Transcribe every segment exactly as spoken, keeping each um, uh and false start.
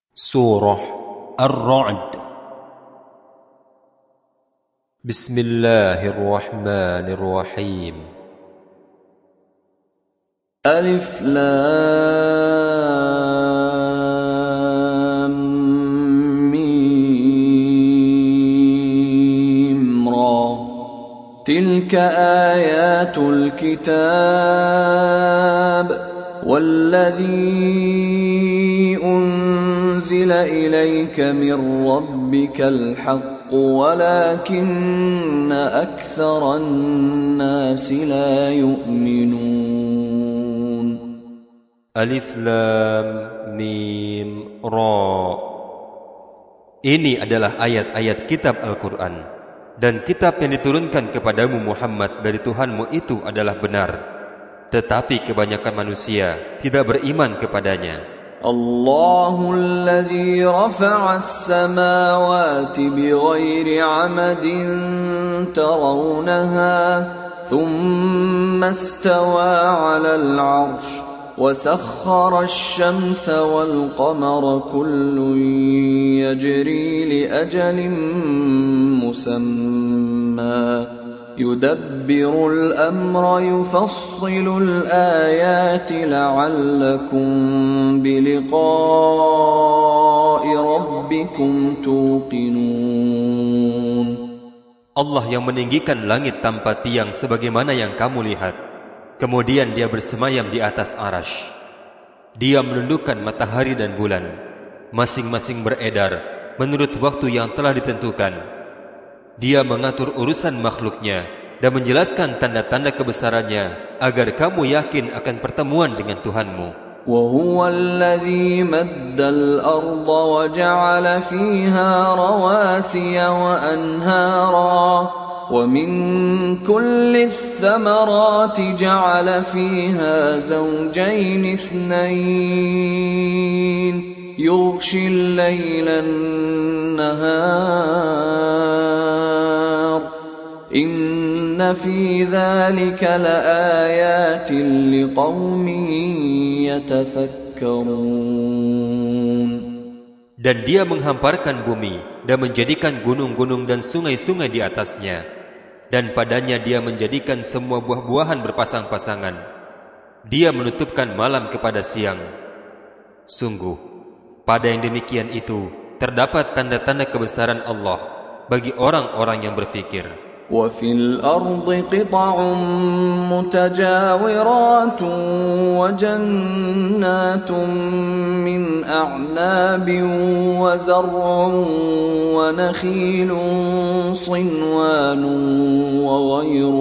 Surah Ar-Ra'd. Bismillahirrahmanirrahim. Alif Lam Mim Ra. Tilka ayatul kitab walladhi unzila ilayka min rabbikal haqq walakinna aktharan nasi la yu'minun. Alif Lam Mim Ra. Ini adalah ayat-ayat kitab Al-Quran, dan kitab yang diturunkan kepadamu Muhammad dari Tuhanmu itu adalah benar, tetapi kebanyakan manusia tidak beriman kepadanya. Allahul ladzi rafa'a as-samawati bighairi 'amadin tarawnaha thumma istawa 'alal 'arsy وسخر الشمس والقمر كل يجري لأجل مسمى يدبر الأمر يفصل الآيات لعلكم بلقاء ربكم توقنون. Allah yang meninggikan langit tanpa tiang sebagaimana yang kamu lihat. Kemudian dia bersemayam di atas arasy. Dia menundukkan matahari dan bulan, masing-masing beredar menurut waktu yang telah ditentukan. Dia mengatur urusan makhluknya dan menjelaskan tanda-tanda kebesarannya agar kamu yakin akan pertemuan dengan Tuhanmu. وَهُوَ الَّذِي مَدَّ الْأَرْضَ وَجَعَلَ فِيهَا رَوَاسِيَ وَأَنْهَارًا وَمِنْ كُلِّ الثَّمَرَاتِ جَعَلَ فِيهَا زَوْجَيْنِ اثْنَيْنِ يُغْشِي اللَّيْلَ النَّهَارَ إِنَّ فِي ذَلِكَ لَآيَاتٍ لِقَوْمٍ يَتَفَكَّرُونَ. Dan dia menghamparkan bumi dan menjadikan gunung-gunung dan sungai-sungai di atasnya, dan padanya dia menjadikan semua buah-buahan berpasang-pasangan. Dia menutupkan malam kepada siang. Sungguh, pada yang demikian itu terdapat tanda-tanda kebesaran Allah bagi orang-orang yang berfikir. وَفِي الْأَرْضِ قِطَعٌ مُتَجَاوِرَاتٌ وَجَنَّاتٌ مِّنْ أَعْنَابٍ وَزَرْعٌ وَنَخِيلٌ صِنْوَانٌ وَغَيْرُ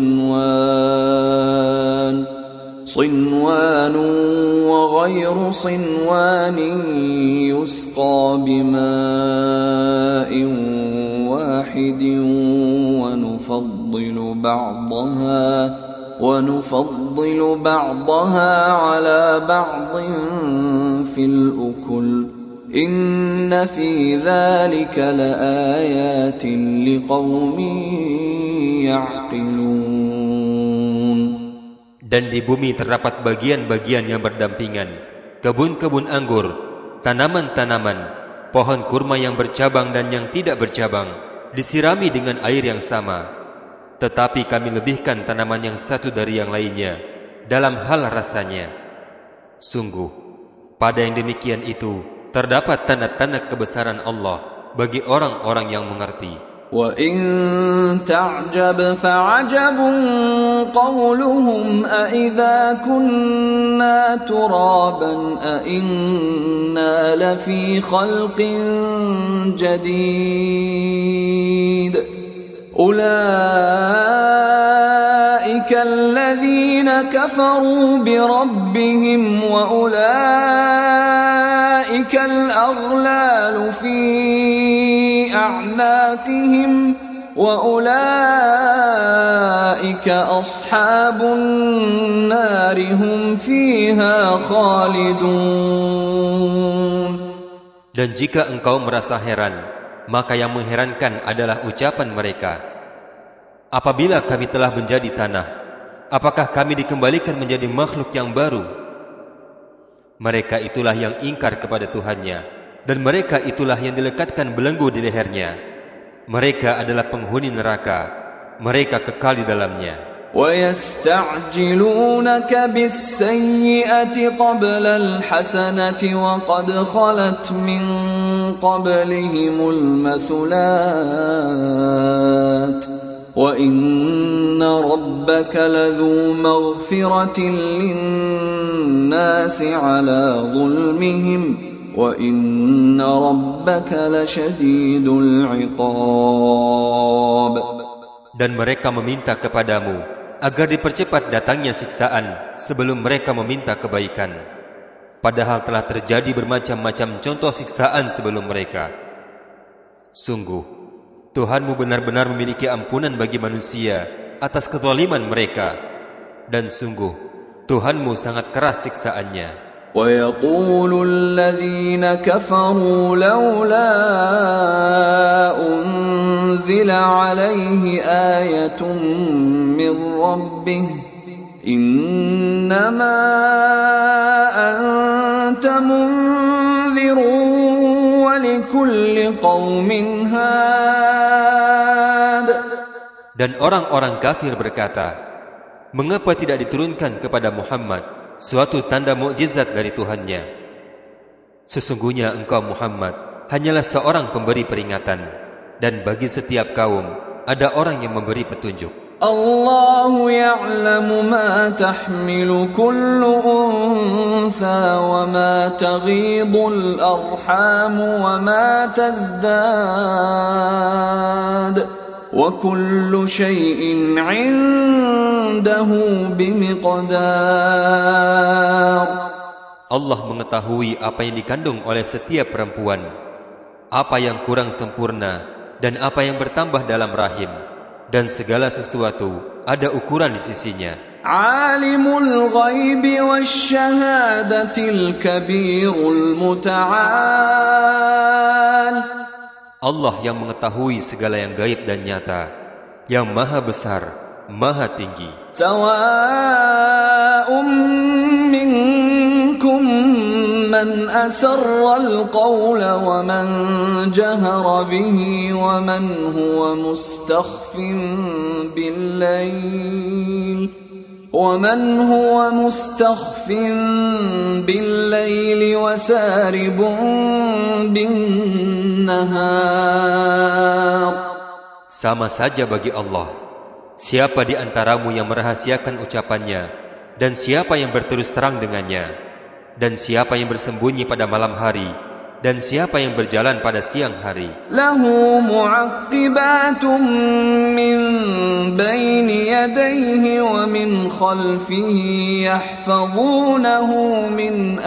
صِنْوَانٍ صِنْوَانٌ وَغَيْرُ صِنْوَانٍ يُسْقَى بِمَاءٍ واحد ونفضل بعضها ونفضل بعضها على بعض في الأكل إن في ذلك لآيات لقوم يعقلون. Dan di bumi terdapat bagian-bagian yang berdampingan, kebun-kebun anggur, tanaman-tanaman, pohon kurma yang bercabang dan yang tidak bercabang, disirami dengan air yang sama. Tetapi kami lebihkan tanaman yang satu dari yang lainnya dalam hal rasanya. Sungguh, pada yang demikian itu terdapat tanda-tanda kebesaran Allah bagi orang-orang yang mengerti. وَإِن تَعْجَبْ فَعَجَبٌ قَوْلُهُمْ أَإِذَا كُنَّا تُرَابًا أَإِنَّا لَفِي خَلْقٍ جَدِيدٍ أُولَئِكَ الَّذِينَ كَفَرُوا بِرَبِّهِمْ وَأُولَئِكَ الْأَغْلَالُ فِي أعناقهم وأولئك أصحاب النار هم فيها خالدون. Dan jika engkau merasa heran, maka yang mengherankan adalah ucapan mereka. Apabila kami telah menjadi tanah, apakah kami dikembalikan menjadi makhluk yang baru? Mereka itulah yang ingkar kepada Tuhannya, dan mereka itulah yang dilekatkan belenggu di lehernya. Mereka adalah penghuni neraka, mereka kekal di dalamnya. وَيَسْتَعْجِلُونَكَ بِالسَّيِّئَةِ قَبْلَ الْحَسَنَةِ وَقَدْ خَلَتْ مِنْ قَبْلِهِمُ الْمَثُلَاتُ وَإِنَّ رَبَّكَ لَذُو مَغْفِرَةٍ لِلنَّاسِ عَلَى ظُلْمِهِمْ وَإِنَّ رَبَّكَ لَشَدِيدُ الْعِقَابِ. Dan mereka meminta kepadamu agar dipercepat datangnya siksaan sebelum mereka meminta kebaikan. Padahal telah terjadi bermacam-macam contoh siksaan sebelum mereka. Sungguh, Tuhanmu benar-benar memiliki ampunan bagi manusia atas kezaliman mereka. Dan sungguh, Tuhanmu sangat keras siksaannya. وَيَقُولُ الَّذِينَ كَفَرُوا لَوْلَا أُنْزِلَ عَلَيْهِ آيَةٌ مِّن رَّبِّهِ إِنَّمَا أَنْتَ مُنذِرٌ وَلِكُلِّ قَوْمٍ هَادٍ. Dan orang-orang kafir berkata, mengapa tidak diturunkan kepada Muhammad suatu tanda mukjizat dari Tuhannya? Sesungguhnya engkau Muhammad hanyalah seorang pemberi peringatan, dan bagi setiap kaum ada orang yang memberi petunjuk. Allahu ya'lamu ma tahmilu kullu unsa wa ma taghidul arham wa ma tazdad wa kullu shay'in 'indahu bimiqdar. Allah mengetahui apa yang dikandung oleh setiap perempuan, apa yang kurang sempurna dan apa yang bertambah dalam rahim, dan segala sesuatu ada ukuran di sisinya. Alimul ghaibi wasyahadatil kabirul muta'al. Allah yang mengetahui segala yang gaib dan nyata, yang maha besar, maha tinggi. Sawa'un minkum man asarra al-qawla wa man jahara bihi wa man huwa mustakhfin bil-layl وَمَنْ هُوَ مُسْتَخْفٍ بِاللَّيْلِ وَسَارِبٌ بِالنَّهَارِ. Sama saja bagi Allah, siapa di antaramu yang merahasiakan ucapannya, dan siapa yang berterus terang dengannya, dan siapa yang bersembunyi pada malam hari, dan siapa yang berjalan pada siang hari. Lahu mu'aqqibatun min bayni yadayhi wa min khalfihi yahfazunahu min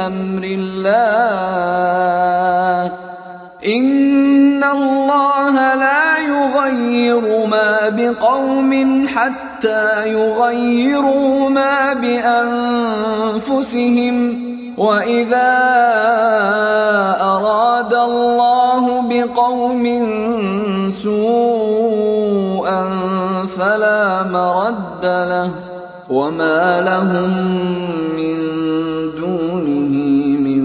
amrillah. Inna Allah la yughayyiru ma biqawmin hatta yughayyiru ma bi anfusihim. وَإِذَا أَرَادَ اللَّهُ بِقَوْمٍ سُوءًا فَلَا مَرَدَّ لَهُ وَمَا لَهُم مِّن دُونِهِ مِن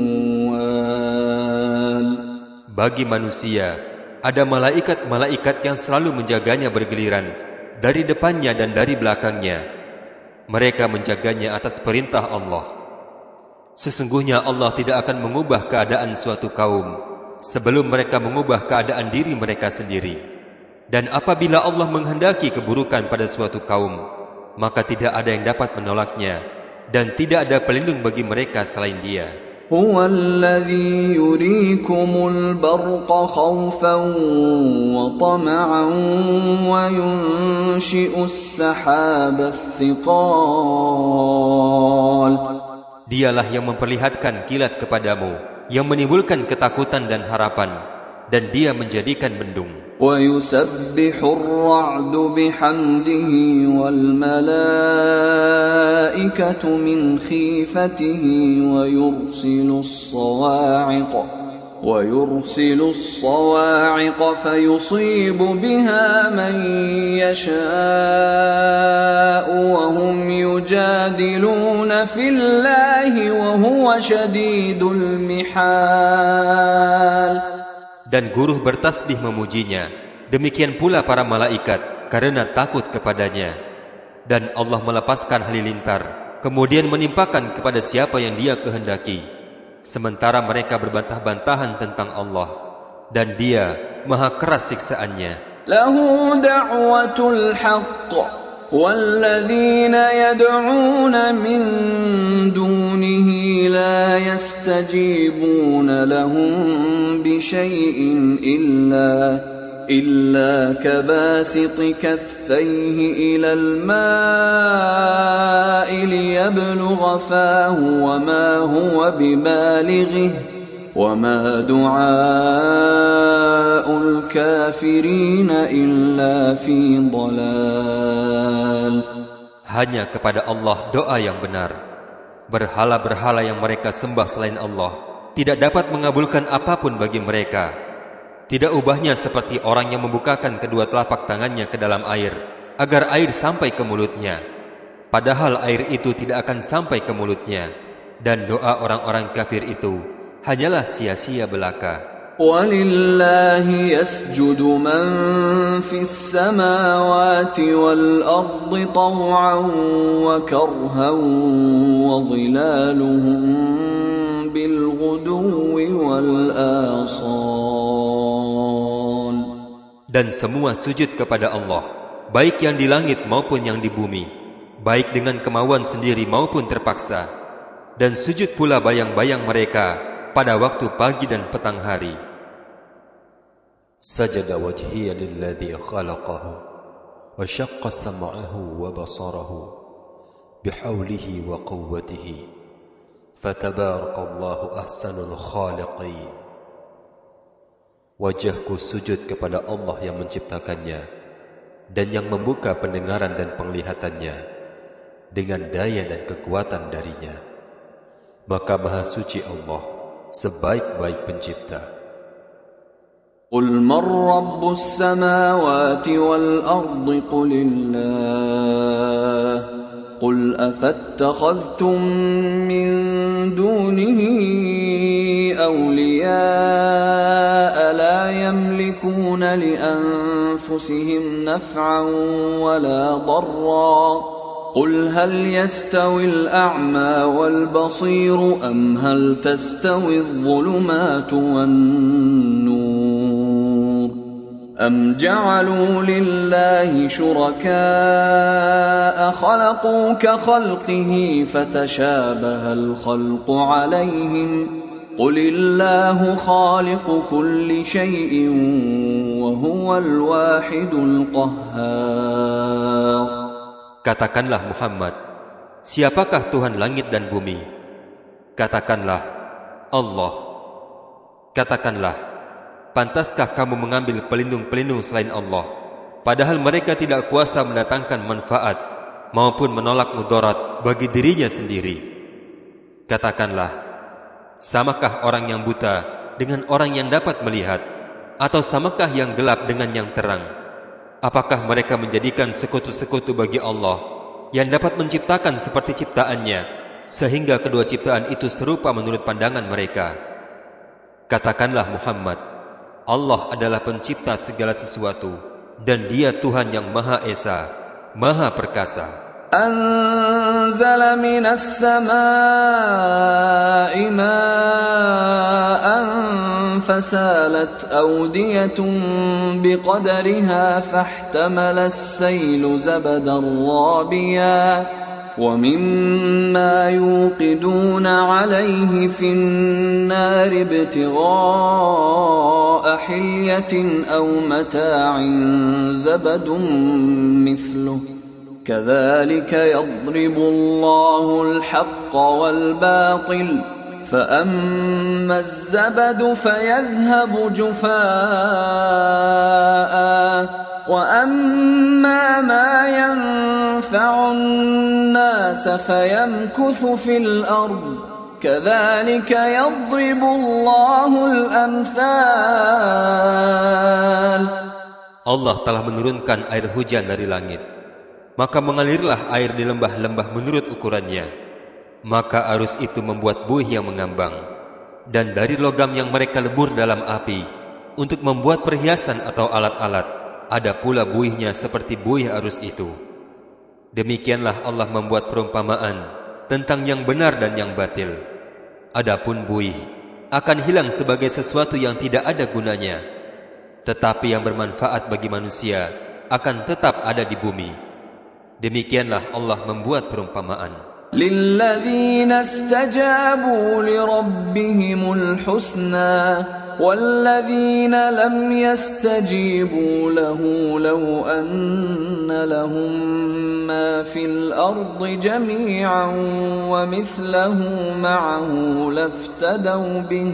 وَالٍ. Bagi manusia ada malaikat-malaikat yang selalu menjaganya bergiliran dari depannya dan dari belakangnya. Mereka menjaganya atas perintah Allah. Sesungguhnya Allah tidak akan mengubah keadaan suatu kaum sebelum mereka mengubah keadaan diri mereka sendiri. Dan apabila Allah menghendaki keburukan pada suatu kaum, maka tidak ada yang dapat menolaknya, dan tidak ada pelindung bagi mereka selain Dia. Huwa alladhi yurikumul barqa khawfan wa tama'an wa yunshi'us sahaba thiqal. Dialah yang memperlihatkan kilat kepadamu, yang menimbulkan ketakutan dan harapan, dan Dia menjadikan mendung. وَيُسَبِّحُ الرَّعْدُ بِحَمْدِهِ وَالْمَلَائِكَةُ مِنْ خِيفَتِهِ وَيُرْسِلُ الصَّوَاعِقَ وَيُرْسِلُ الصَّوَاعِقَ فَيُصِيبُ بِهَا مَن يَشَاءُ وَهُمْ يُجَادِلُونَ فِي اللَّهِ وَهُوَ شَدِيدُ الْمِحَالِ. Dan guruh bertasbih memujinya. Demikian pula para malaikat karena takut kepadanya. Dan Allah melepaskan halilintar, kemudian menimpakan kepada siapa yang Dia kehendaki. Sementara mereka berbantah-bantahan tentang Allah, dan Dia maha keras siksaannya. Lahu da'watul haqq والذين يدعون من دونه لا يستجيبون لهم بشيء إلا إلا كباسط كفيه إلى الماء ليبلغ فاه وما هو ببالغه وما دعاء الكافرين إلا في ضلال. Hanya kepada Allah doa yang benar. Berhala-berhala yang mereka sembah selain Allah tidak dapat mengabulkan apapun bagi mereka. Tidak ubahnya seperti orang yang membukakan kedua telapak tangannya ke dalam air agar air sampai ke mulutnya, padahal air itu tidak akan sampai ke mulutnya. Dan doa orang-orang kafir itu hanyalah sia-sia belaka. وَلِلَّهِ يَسْجُدُ مَن فِي السَّمَاوَاتِ وَالْأَرْضِ طَوْعًا وَكَرْهًا وَظِلَالُهُم بِالْغُدُوِّ وَالْآصَالِ. Dan semua sujud kepada Allah, baik yang di langit maupun yang di bumi, baik dengan kemauan sendiri maupun terpaksa. Dan sujud pula bayang-bayang mereka pada waktu pagi dan petang hari. Sajada wajhiya lilladzi khalaqahu wa syaqqa sam'ahu wa basarahu bihaulihi wa quwwatihi fatabarakallahu ahsanul khaliqin. Wajahku sujud kepada Allah yang menciptakannya dan yang membuka pendengaran dan penglihatannya dengan daya dan kekuatan darinya. Maka maha suci Allah, sebaik-baik pencipta. قُلْ مَنْ رَبُّ السَّمَاوَاتِ وَالْأَرْضِ قُلِ اللَّهُ قُلْ أَفَاتَّخَذْتُمْ مِنْ دُونِهِ أَوْلِيَاءَ لَا يَمْلِكُونَ لِأَنفُسِهِمْ نَفْعًا وَلَا ضَرًّا قُلْ هَلْ يَسْتَوِي الْأَعْمَى وَالْبَصِيرُ أَمْ هَلْ تَسْتَوِي الظُّلُمَاتُ وَالنُّورُ أَمْ جَعَلُوا لِلَّهِ شُرَكَاءَ خَلَقُوا كَخَلْقِهِ فَتَشَابَهَ الْخَلْقُ عَلَيْهِمْ قُلِ اللَّهُ خَالِقُ كُلِّ شَيْءٍ وَهُوَ الْوَاحِدُ الْقَهَّارُ. Katakanlah Muhammad, siapakah Tuhan langit dan bumi? Katakanlah, Allah. Katakanlah, pantaskah kamu mengambil pelindung-pelindung selain Allah, padahal mereka tidak kuasa mendatangkan manfaat maupun menolak mudarat bagi dirinya sendiri? Katakanlah, samakah orang yang buta dengan orang yang dapat melihat, atau samakah yang gelap dengan yang terang? Apakah mereka menjadikan sekutu-sekutu bagi Allah yang dapat menciptakan seperti ciptaannya, sehingga kedua ciptaan itu serupa menurut pandangan mereka? Katakanlah Muhammad, Allah adalah pencipta segala sesuatu, dan Dia Tuhan yang Maha Esa, Maha Perkasa. أنزل من السماء ماء فسالت أودية بقدرها فاحتمل السيل زبدا رابيا ومما يوقدون عليه في النار ابتغاء حلية أو متاع زبد مثله كذلك يضرب الله الحق والباطل فأما الزبد فيذهب جفاء وأما ما ينفع الناس فيمكث في الأرض كذلك يضرب الله الأمثال. Allah telah menurunkan air hujan dari langit, maka mengalirlah air di lembah-lembah menurut ukurannya. Maka arus itu membuat buih yang mengambang, dan dari logam yang mereka lebur dalam api, untuk membuat perhiasan atau alat-alat. Ada pula buihnya seperti buih arus itu. Demikianlah Allah membuat perumpamaan tentang yang benar dan yang batil. Adapun buih akan hilang sebagai sesuatu yang tidak ada gunanya, tetapi yang bermanfaat bagi manusia akan tetap ada di bumi. Demikianlah Allah membuat perumpamaan. لِلَّذِينَ اسْتَجَابُوا لِرَبِّهِمُ الْحُسْنَى وَالَّذِينَ لَمْ يَسْتَجِيبُوا لَهُ لَوْ أَنَّ لَهُم مَّا فِي الْأَرْضِ جَمِيعًا وَمِثْلَهُ مَعَهُ لَافْتَدَوْا بِهِ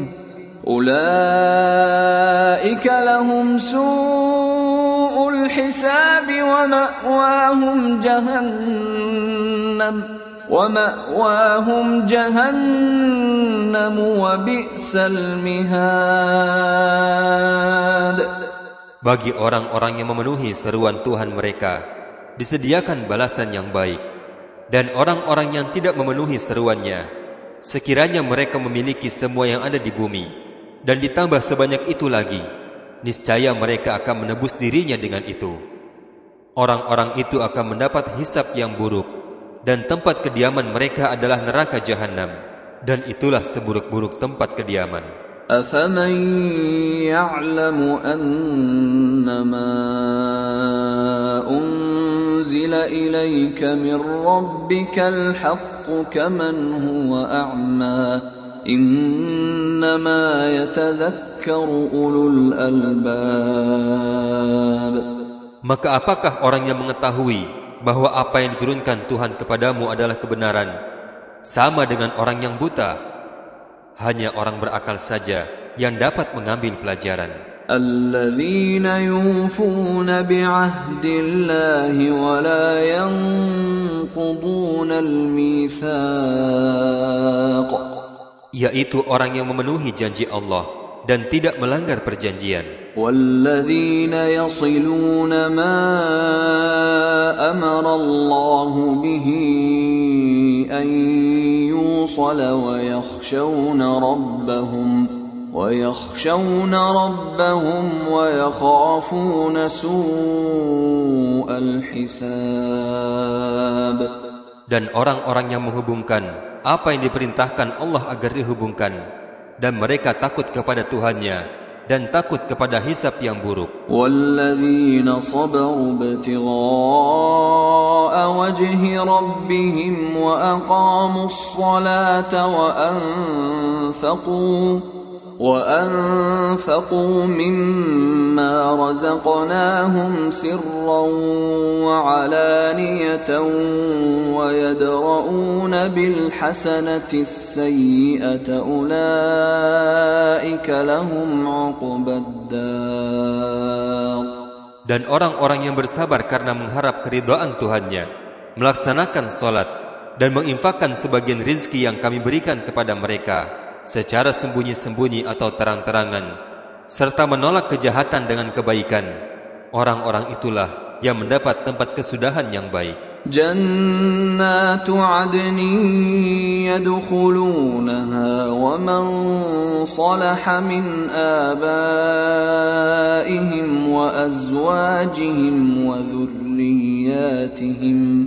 أُولَئِكَ لَهُمْ سُوءُ الْحِسَابِ وَمَأْوَاهُمْ جَهَنَّمُ وَمَأْوَاهُمْ جَهَنَّمُ وَبِئْسَ الْمِهَادُ. Bagi orang-orang yang memenuhi seruan Tuhan mereka disediakan balasan yang baik, dan orang-orang yang tidak memenuhi seruannya, sekiranya mereka memiliki semua yang ada di bumi dan ditambah sebanyak itu lagi, niscaya mereka akan menebus dirinya dengan itu. Orang-orang itu akan mendapat hisab yang buruk, dan tempat kediaman mereka adalah neraka jahanam, dan itulah seburuk-buruk tempat kediaman. أَفَمَنْ يَعْلَمُ أَنَّمَا أُنْزِلَ إِلَيْكَ مِنْ رَبِّكَ الْحَقُّ كَمَنْ هُوَ أَعْمَى إِنَّمَا يَتَذَكَّرُ أُولُو الْأَلْبَابِ. Maka apakah orang yang mengetahui bahwa apa yang diturunkan Tuhan kepadamu adalah kebenaran, sama dengan orang yang buta? Hanya orang berakal saja yang dapat mengambil pelajaran. Alladzina yufuna bi'ahdillahi wa la yanquduna al-mitsaq. Yaitu orang yang memenuhi janji Allah dan tidak melanggar perjanjian. وَالَّذِينَ يَصِلُونَ مَا أَمَرَ اللَّهُ بِهِ أَن يُوصَلَ وَيَخْشَوْنَ رَبَّهُمْ وَيَخْشَوْنَ رَبَّهُمْ وَيَخَافُونَ سُوءَ الْحِسَابِ. Dan orang-orang yang menghubungkan apa yang diperintahkan Allah agar dihubungkan, dan mereka takut kepada Tuhannya dan takut kepada hisab yang buruk. وَالَّذِينَ صَبَرُوا ابْتِغَاءَ وَجْهِ رَبِّهِمْ وَأَقَامُوا الصَّلَاةَ وَأَنفَقُوا وَأَنفَقُوا مِمَّا رَزَقْنَاهُمْ سِرًّا وَعَلَانِيَةً وَيَدْرَؤُونَ بِالْحَسَنَةِ السَّيِّئَةَ أُولَئِكَ لَهُمْ عُقْبَى الدَّارِ. Dan orang-orang yang bersabar karena mengharap keridhaan Tuhannya, melaksanakan salat dan menginfakkan sebagian rizki yang kami berikan kepada mereka secara sembunyi-sembunyi atau terang-terangan, serta menolak kejahatan dengan kebaikan, orang-orang itulah yang mendapat tempat kesudahan yang baik. Jannatu adnin yadkhulunaha wa man salaha min abaihim wa azwajihim wa dhurriyyatihim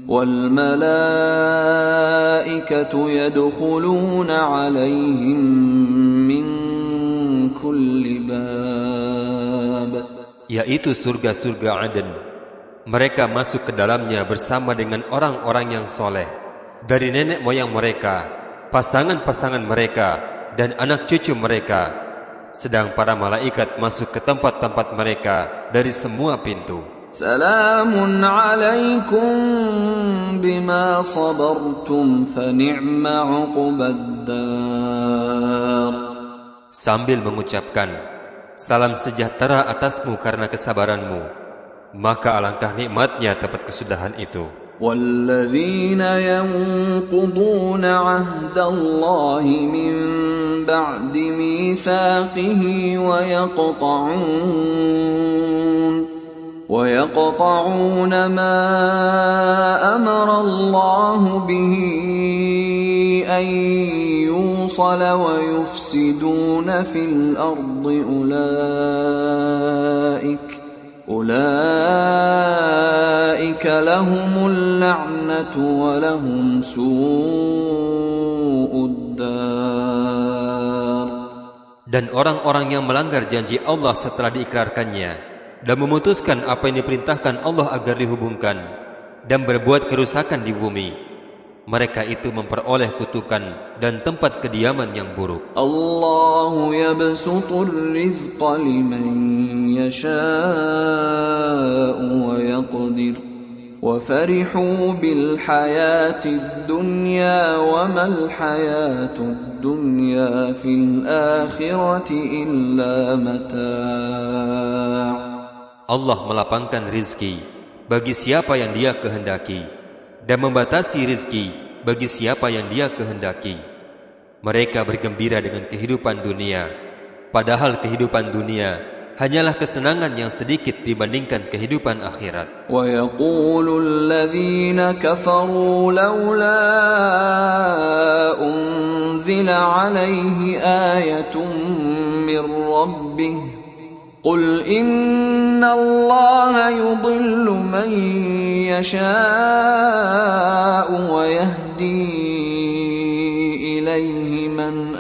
وَالْمَلَائِكَةُ يَدْخُلُونَ عَلَيْهِمْ مِنْ كُلِّ بَابٍ. Yaitu surga-surga Aden. Mereka masuk ke dalamnya bersama dengan orang-orang yang soleh, dari nenek moyang mereka, pasangan-pasangan mereka, dan anak cucu mereka. Sedang para malaikat masuk ke tempat-tempat mereka dari semua pintu. Salamun alaikum bima sabartum fa ni'ma 'uqbaddar. Sambil mengucapkan, salam sejahtera atasmu karena kesabaranmu, maka alangkah nikmatnya tempat kesudahan itu. وَالَّذِينَ يَنقُضُونَ عَهْدَ اللَّهِ مِن بَعْدِ مِيثَاقِهِ وَيَقْطَعُونَ وَيَقْطَعُونَ مَا أَمَرَ اللَّهُ بِهِ أَن يُوصَلَ وَيُفْسِدُونَ فِي الْأَرْضِ أُولَئِكَ أُولَئِكَ لَهُمُ اللَّعْنَةُ وَلَهُمْ سُوءُ الدَّارِ. Dan orang-orang yang melanggar janji Allah setelah diikrarkannya dan memutuskan apa yang diperintahkan Allah agar dihubungkan dan berbuat kerusakan di bumi, mereka itu memperoleh kutukan dan tempat kediaman yang buruk. Allahu yabsutur rizqa liman yasha'u wa yaqdir wa farihu bil hayatid dunya wa mal hayatud dunya fil akhirati illa mata'. Allah melapangkan rizki bagi siapa yang Dia kehendaki dan membatasi rizki bagi siapa yang Dia kehendaki. Mereka bergembira dengan kehidupan dunia, padahal kehidupan dunia hanyalah kesenangan yang sedikit dibandingkan kehidupan akhirat. Wa yaqulul ladzina kafaru laula unzila alaihi ayatun mir rabbih Qul inna Allah yudillu man yasha'u wa yahdi ilaihi man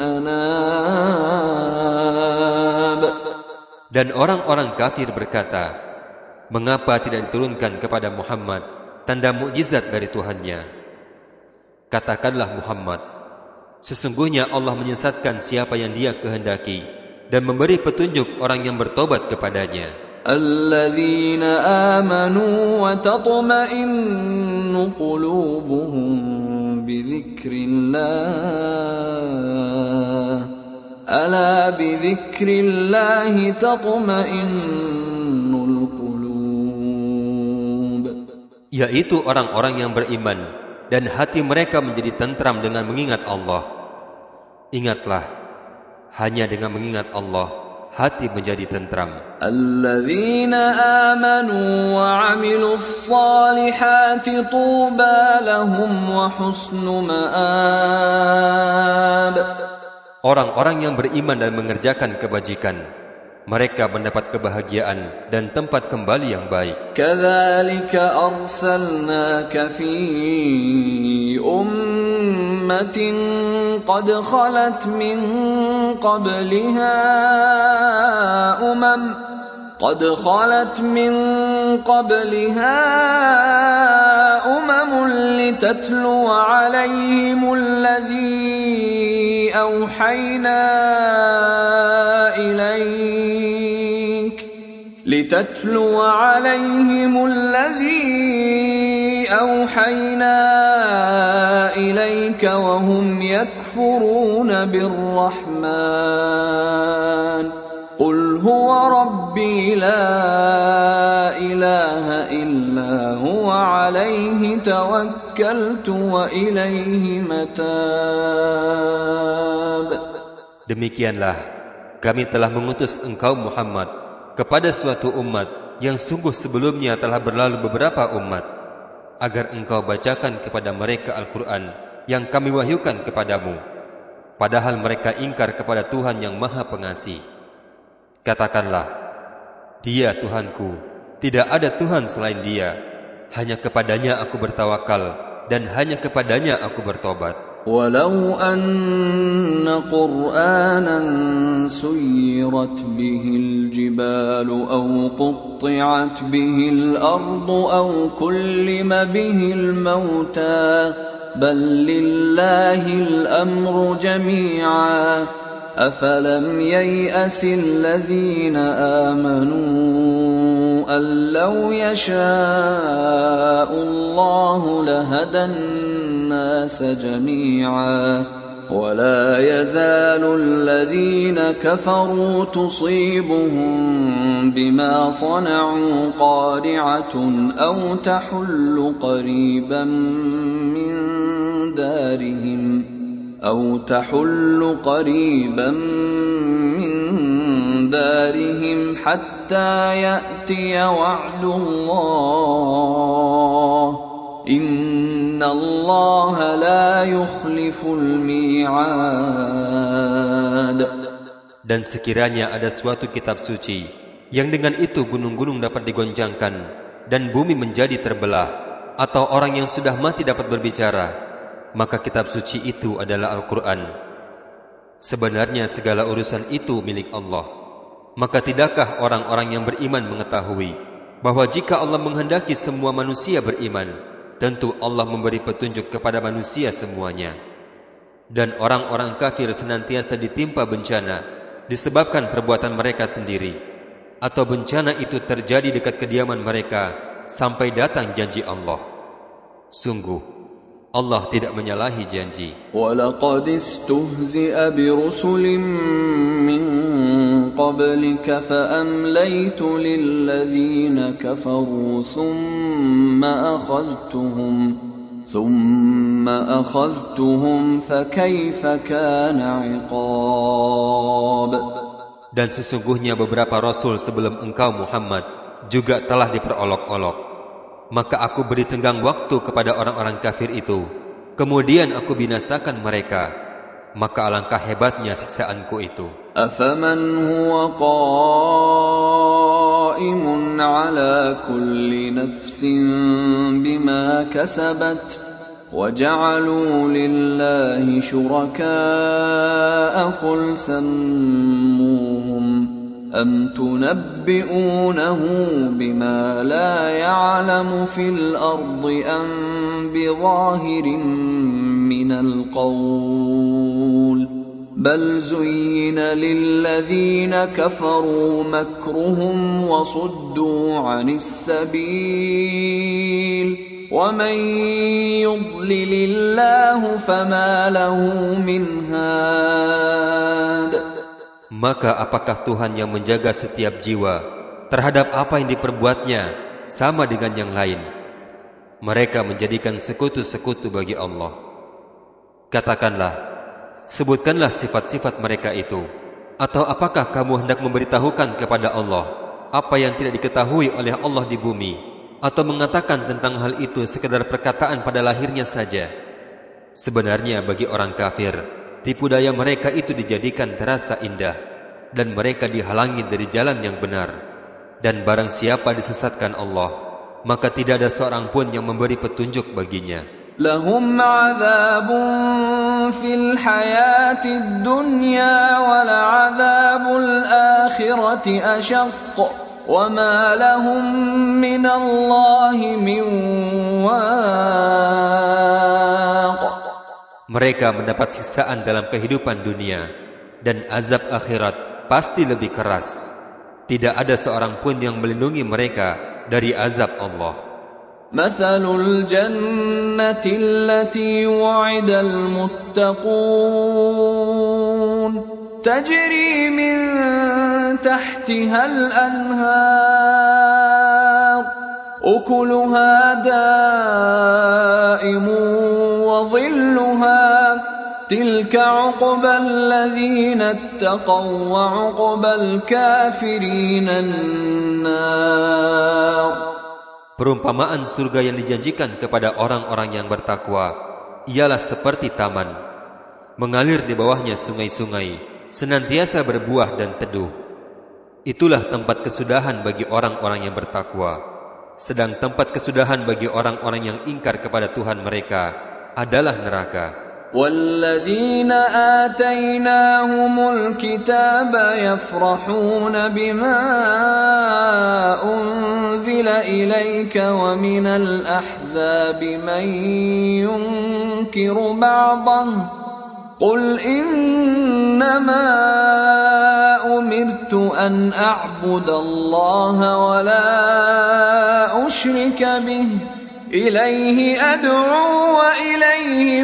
anab. Dan orang-orang kafir berkata, mengapa tidak diturunkan kepada Muhammad tanda mukjizat dari Tuhannya? Katakanlah Muhammad, sesungguhnya Allah menyesatkan siapa yang Dia kehendaki dan memberi petunjuk orang yang bertobat kepadanya. Alladzina amanu wa tatma'innu qulubuhum bidzikrillah. Ala bidzikrillah tatma'innul qulub. Yaitu orang-orang yang beriman dan hati mereka menjadi tentram dengan mengingat Allah. Ingatlah, hanya dengan mengingat Allah, hati menjadi tentram. Alladzina amanu wa 'amilus salihati tuba lahum wa husnu ma'ab. Orang-orang yang beriman dan mengerjakan kebajikan, mereka mendapat kebahagiaan dan tempat kembali yang baik. Kadzalika arsalnaka fi ummatin qad khalat min qabliha umam qad khalat min qabliha umamun litatlu 'alaihimul ladzi awhayna ilaik litatlu 'alaihimul ladzi awhayna ilaika wa hum yakfuruna birrahman qul huwa rabbi la ilaha illa huwa alaihi tawakkaltu wa ilaihi matab. Demikianlah kami telah mengutus engkau Muhammad kepada suatu umat yang sungguh sebelumnya telah berlalu beberapa umat, agar engkau bacakan kepada mereka Al-Quran yang kami wahyukan kepadamu, padahal mereka ingkar kepada Tuhan yang Maha Pengasih. Katakanlah, Dia Tuhanku, tidak ada Tuhan selain Dia, hanya kepadanya aku bertawakal dan hanya kepadanya aku bertobat. Walau anna Qur'anan suyirat bihil jibalu aw qutti'at bihil ardu aw kullima bihil mauta bal lillahil amru jami'a afalam yay'asil ladzina amanu an law yasha'u Allahu lahadan الناس جميعا ولا يزال الذين كفروا تصيبهم بما صنعوا قارعة أو تحل قريبا من دارهم أو تحل قريبا من دارهم ديارهم حتى يأتي وعد الله إن الله لا يخلف الميعاد. Dan sekiranya ada suatu kitab suci yang dengan itu gunung-gunung dapat digoncangkan dan bumi menjadi terbelah, atau orang yang sudah mati dapat berbicara, maka kitab suci itu adalah Al-Quran. Sebenarnya segala urusan itu milik Allah. Maka tidakkah orang-orang yang beriman mengetahui bahwa jika Allah menghendaki semua manusia beriman, tentu Allah memberi petunjuk kepada manusia semuanya. Dan orang-orang kafir senantiasa ditimpa bencana disebabkan perbuatan mereka sendiri, atau bencana itu terjadi dekat kediaman mereka sampai datang janji Allah. Sungguh, Allah tidak menyalahi janji. وَلَقَدِ اسْتُهْزِئَ بِرُسُلٍ مِّن قَبْلِكَ فَأَمْلَيْتُ لِلَّذِينَ كَفَرُوا ثُمَّ أَخَذْتُهُمْ ثُمَّ أَخَذْتُهُمْ فَكَيْفَ كَانَ عِقَابِ. Dan sesungguhnya beberapa rasul sebelum engkau Muhammad juga telah diperolok-olok. Maka aku beri tenggang waktu kepada orang-orang kafir itu, kemudian aku binasakan mereka. Maka alangkah hebatnya siksaanku itu. أَفَمَنْ هُوَ قَائِمٌ عَلَى كُلِّ نَفْسٍ بِمَا كَسَبَتْ وَجَعَلُوا لِلَّهِ شُرَكَاءَ قُلْ سَمُّوهُمْ أَمْ تُنَبِّئُونَهُ بِمَا لَا يَعْلَمُ فِي الْأَرْضِ أَمْ بِظَاهِرٍ مِّنَ الْقَوْلِ بَلْ زُيِّنَ لِلَّذِينَ كَفَرُوا مَكْرُهُمْ وَصُدُّوا عَنِ السَّبِيلِ وَمَن يُضْلِلِ اللَّهُ فَمَا لَهُ مِنْ هَادٍ. Maka apakah Tuhan yang menjaga setiap jiwa terhadap apa yang diperbuatnya sama dengan yang lain? Mereka menjadikan sekutu-sekutu bagi Allah. Katakanlah, sebutkanlah sifat-sifat mereka itu. Atau apakah kamu hendak memberitahukan kepada Allah apa yang tidak diketahui oleh Allah di bumi, atau mengatakan tentang hal itu sekadar perkataan pada lahirnya saja? Sebenarnya bagi orang kafir, tipu daya mereka itu dijadikan terasa indah, dan mereka dihalangi dari jalan yang benar. Dan barang siapa disesatkan Allah, maka tidak ada seorang pun yang memberi petunjuk baginya. Lahum 'adzabun fil hayatid dunya wal 'adzabul akhirati ashaq wa ma lahum minallahi min waq. Mereka mendapat siksaan dalam kehidupan dunia, dan azab akhirat pasti lebih keras. Tidak ada seorang pun yang melindungi mereka dari azab Allah. Mathalul jannati allati wu'idal muttaqun tajri min tahtihal anhar ukuluha da'imun wa dhilluha tilka 'uqbal ladzina ittaqaw wa 'uqbal kafirina an-nar. Perumpamaan surga yang dijanjikan kepada orang-orang yang bertakwa ialah seperti taman, mengalir di bawahnya sungai-sungai, senantiasa berbuah dan teduh. Itulah tempat kesudahan bagi orang-orang yang bertakwa. Sedang tempat kesudahan bagi orang-orang yang ingkar kepada Tuhan mereka adalah neraka. وَالَّذِينَ آتَيْنَاهُمُ الْكِتَابَ يَفْرَحُونَ بِمَا أُنْزِلَ إِلَيْكَ وَمِنَ الْأَحْزَابِ مَنْ يُنْكِرُ بَعْضَهُ قُلْ إِنَّمَا أُمِرْتُ أَنْ أَعْبُدَ اللَّهَ وَلَا أُشْرِكَ بِهِ إِلَيْهِ أَدْعُو وَإِلَيْهِ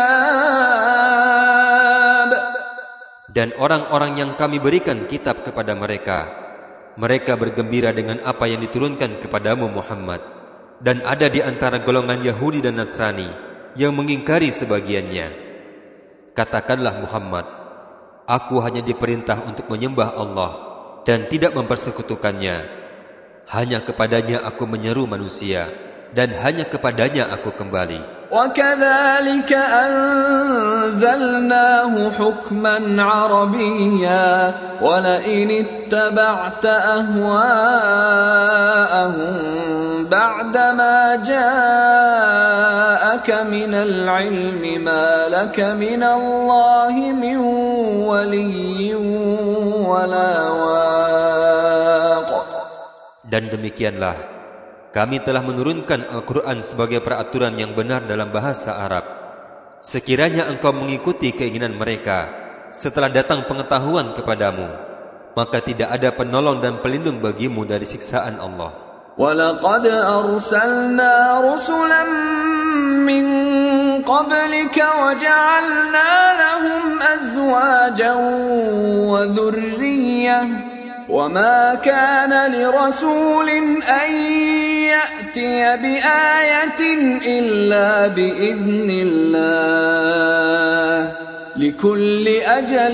مَآبِ. Dan orang-orang yang kami berikan kitab kepada mereka, mereka bergembira dengan apa yang diturunkan kepadamu Muhammad. Dan ada di antara golongan Yahudi dan Nasrani yang mengingkari sebagiannya. Katakanlah Muhammad, aku hanya diperintah untuk menyembah Allah dan tidak mempersekutukannya. Hanya kepadanya aku menyeru manusia, dan hanya kepadanya aku kembali. وَكَذَلِكَ أَنزَلْنَاهُ حُكْمًا عَرَبِيًّا وَلَئِنِ اتَّبَعْتَ أَهْوَاءَهُمْ بَعْدَمَا جَاءَكَ مِنَ الْعِلْمِ مَا لَكَ مِنَ اللَّهِ مِنْ وَلِيٍّ وَلَا وَاقٍ. Dan demikianlah kami telah menurunkan Al-Quran sebagai peraturan yang benar dalam bahasa Arab. Sekiranya engkau mengikuti keinginan mereka setelah datang pengetahuan kepadamu, maka tidak ada penolong dan pelindung bagimu dari siksaan Allah. وَلَقَدْ أَرْسَلْنَا رُسُلًا مِّن قَبْلِكَ وَجَعَلْنَا لَهُمْ أَزْوَاجًا وَذُرِّيَّةً وَمَا كَانَ لِرَسُولٍ أَن يَأْتِيَ بِآيَةٍ إِلَّا بِإِذْنِ اللَّهِ لِكُلِّ أَجَلٍ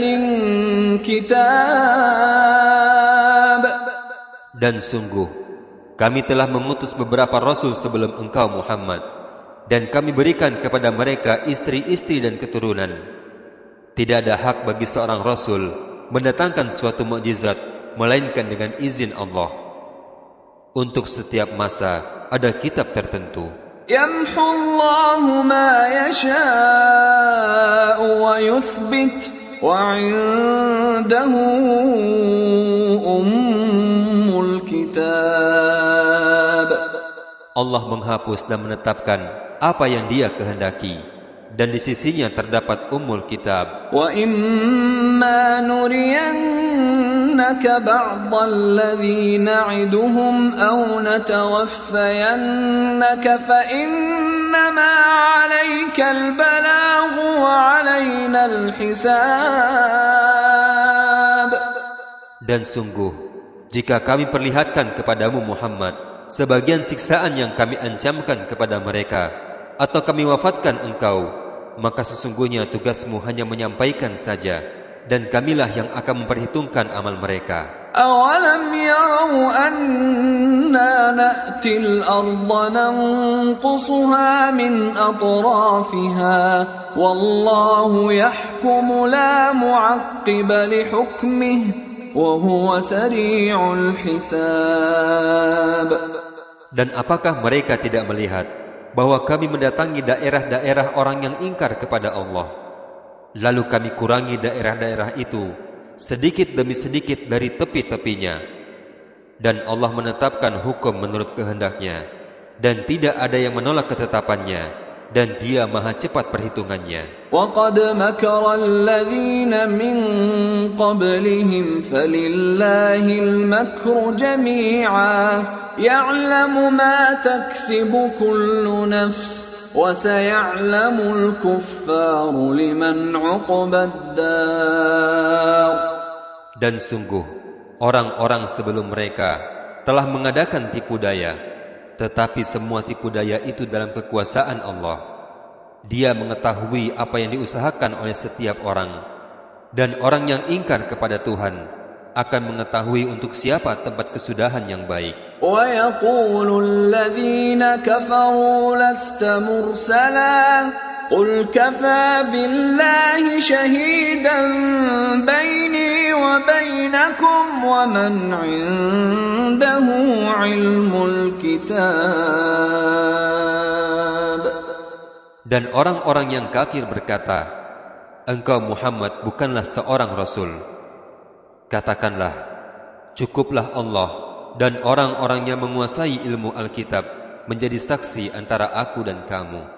كِتَابٌ. Dan sungguh kami telah mengutus beberapa rasul sebelum engkau Muhammad, dan kami berikan kepada mereka istri-istri dan keturunan. Tidak ada hak bagi seorang rasul mendatangkan suatu mukjizat melainkan dengan izin Allah. Untuk setiap masa ada kitab tertentu. يَمْحُو اللَّهُ مَا يَشَاءُ وَيُثْبِتُ وَعِندَهُ أُمُّ الْكِتَابِ. Allah menghapus dan menetapkan apa yang Dia kehendaki, dan di sisinya terdapat Ummul Kitab. وَإِمَّا نُرِيَنَّكَ بَعْضَ الَّذِي نَعِدُهُمْ أَوْ نَتَوَفَّيَنَّكَ فَإِنَّمَا عَلَيْكَ الْبَلَاغُ وَعَلَيْنَا الْحِسَابُ. Dan sungguh, jika kami perlihatkan kepadamu Muhammad sebagian siksaan yang kami ancamkan kepada mereka, atau kami wafatkan engkau, maka sesungguhnya tugasmu hanya menyampaikan saja, dan kamilah yang akan memperhitungkan amal mereka. أَوَلَمْ يَرَوْا أَنَّا نَأْتِي الْأَرْضَ نَنْقُصُهَا مِنْ أَطْرَافِهَا وَاللَّهُ يَحْكُمُ لَا مُعَقِّبَ لِحُكْمِهِ وَهُوَ سَرِيعُ الْحِسَابِ. Dan apakah mereka tidak melihat bahwa kami mendatangi daerah-daerah orang yang ingkar kepada Allah, lalu kami kurangi daerah-daerah itu sedikit demi sedikit dari tepi-tepinya, dan Allah menetapkan hukum menurut kehendaknya, dan tidak ada yang menolak ketetapannya, dan Dia maha cepat perhitungannya. وَقَدْ مَكَرَ الَّذِينَ مِنْ قَبْلِهِمْ فَلِلَّهِ الْمَكْرُ جَمِيعًا يَعْلَمُ مَا تَكْسِبُ كُلُّ نَفْسٍ وَسَيَعْلَمُ الْكُفَّارُ لِمَنْ عُقْبَى الدَّارِ. Dan sungguh orang-orang sebelum mereka telah mengadakan tipu daya, tetapi semua tipu daya itu dalam kekuasaan Allah. Dia mengetahui apa yang diusahakan oleh setiap orang, dan orang yang ingkar kepada Tuhan akan mengetahui untuk siapa tempat kesudahan yang baik. وَيَقُولُ الَّذِينَ كَفَرُوا لَسْتَ مُرْسَلًا قُلْ كَفَى بِاللَّهِ شَهِيدًا بَيْنِي وَبَيْنَكُمْ وَمَنْ عِندَهُ عِلْمُ الْكِتَابِ. Dan orang-orang yang kafir berkata, engkau Muhammad bukanlah seorang rasul. Katakanlah, cukuplah Allah dan orang-orang yang menguasai ilmu Alkitab menjadi saksi antara aku dan kamu.